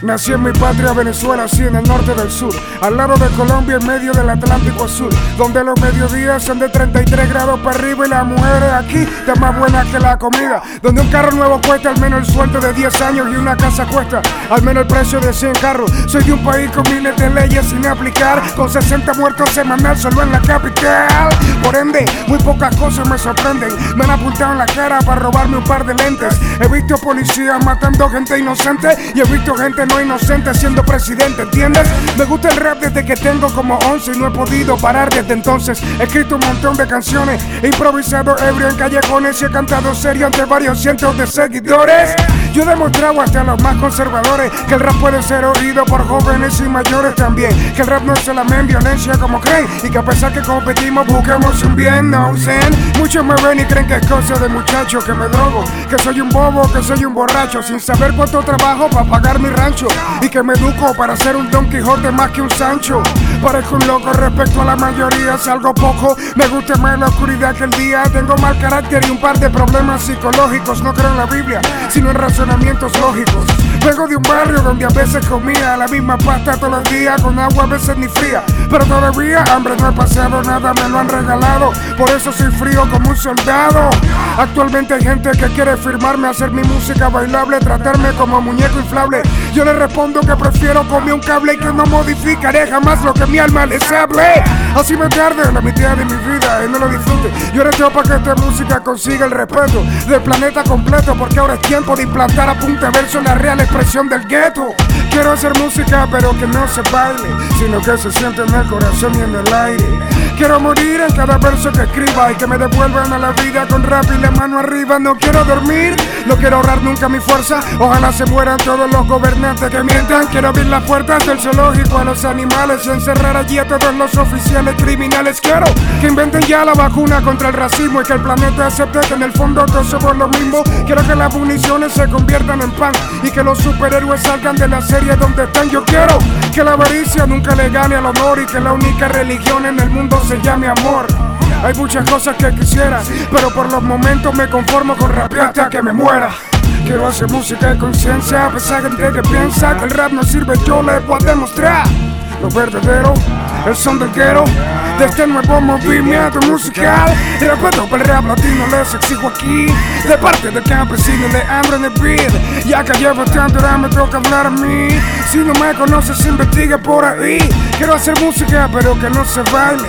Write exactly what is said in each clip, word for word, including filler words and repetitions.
Nací en mi patria Venezuela, así en el norte del sur, al lado de Colombia, en medio del Atlántico Azul, donde los mediodías son de treinta y tres grados para arriba y las mujeres aquí están más buenas que la comida, donde un carro nuevo cuesta al menos el sueldo de diez años y una casa cuesta al menos el precio de cien carros. Soy de un país con miles de leyes sin aplicar, con sesenta muertos semanal solo en la capital. Por ende, muy pocas cosas me sorprenden. Me han apuntado en la cara para robarme un par de lentes. He visto policías matando gente inocente y he visto gente no inocente siendo presidente, ¿entiendes? Me gusta el rap desde que tengo como once y no he podido parar desde entonces. He escrito un montón de canciones, he improvisado ebrio en callejones y he cantado serio ante varios cientos de seguidores. Yo he demostrado hasta a los más conservadores que el rap puede ser oído por jóvenes y mayores también, que el rap no es solamente violencia como creen y que a pesar que competimos buscamos un bien, no zen. Muchos me ven y creen que es cosa de muchacho, que me drogo, que soy un bobo, que soy un borracho, sin saber cuánto trabajo para pagar mi rancho y que me educo para ser un Don Quijote más que un Sancho. Parezco un loco respecto a la mayoría, salgo poco, me gusta más la oscuridad que el día. Tengo mal carácter y un par de problemas psicológicos. No creo en la Biblia, sino en razonamientos lógicos. Vengo de un barrio donde a veces comía la misma pasta todos los días, con agua a veces ni fría, pero todavía hambre no he pasado, nada me lo han regalado, por eso soy frío como un soldado. Actualmente hay gente que quiere firmarme, hacer mi música bailable, tratarme como muñeco inflable. Yo le respondo que prefiero comer un cable y que no modificaré jamás lo que mi alma les hable. Así me tarde la mitad de mi vida y no lo disfrute. Yo deseo para que esta música consiga el respeto del planeta completo, porque ahora es tiempo de implantar a punta de verso la real expresión del gueto. Quiero hacer música pero que no se baile, sino que se siente en el corazón y en el aire. Quiero morir en cada verso que escriba y que me devuelvan a la vida con rap y la mano arriba. No quiero dormir, no quiero ahorrar nunca mi fuerza. Ojalá se mueran todos los gobernantes que mientan. Quiero abrir las puertas del zoológico a los animales y encerrar allí a todos los oficiales criminales. Quiero que inventen ya la vacuna contra el racismo y que el planeta acepte que en el fondo todos somos lo mismo. Quiero que las municiones se conviertan en pan y que los superhéroes salgan de la serie donde están. Yo quiero que la avaricia nunca le gane al honor y que la única religión en el mundo se llame amor. Hay muchas cosas que quisiera, pero por los momentos me conformo con rapear hasta que me muera. Quiero hacer música de conciencia, a pesar de gente que piensa que el rap no sirve, yo les voy a demostrar lo verdadero, el son del guero, de este nuevo movimiento musical. Y respeto para el rap latino les exijo aquí, de parte del campesino de hambre en el beat. Ya que llevo tanto, ahora me toca hablar a mí. Si no me conoces, investiga por ahí. Quiero hacer música pero que no se baile,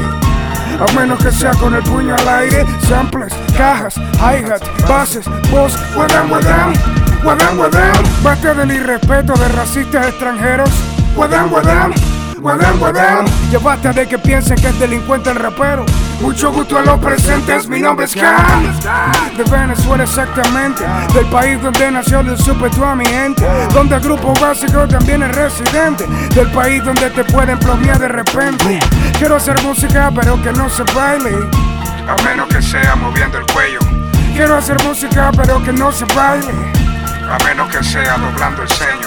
a menos que sea con el puño al aire. Samples, cajas, hi-hat, bases, voz, guadam, guadam, guadam, guadam. Basta del irrespeto de racistas extranjeros. Guadam, guadam, guadam, guadam. Ya basta de que piensen que es delincuente el rapero. Mucho gusto a los presentes, mi nombre es Cam. De Venezuela exactamente, del país donde nació el supe a mi gente, donde el grupo básico también es residente, del país donde te pueden plomear de repente. Quiero hacer música pero que no se baile, a menos que sea moviendo el cuello. Quiero hacer música pero que no se baile, a menos que sea doblando el ceño.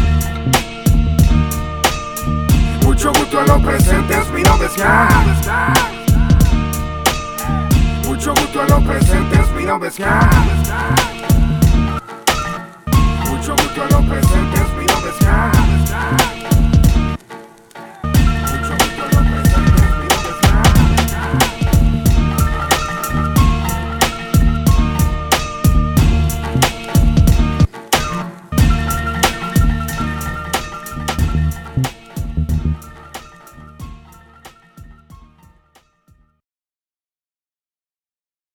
Mucho gusto a los presentes, mi nombre es Cam. Mucho gusto a los presentes, mi nombre es Cam.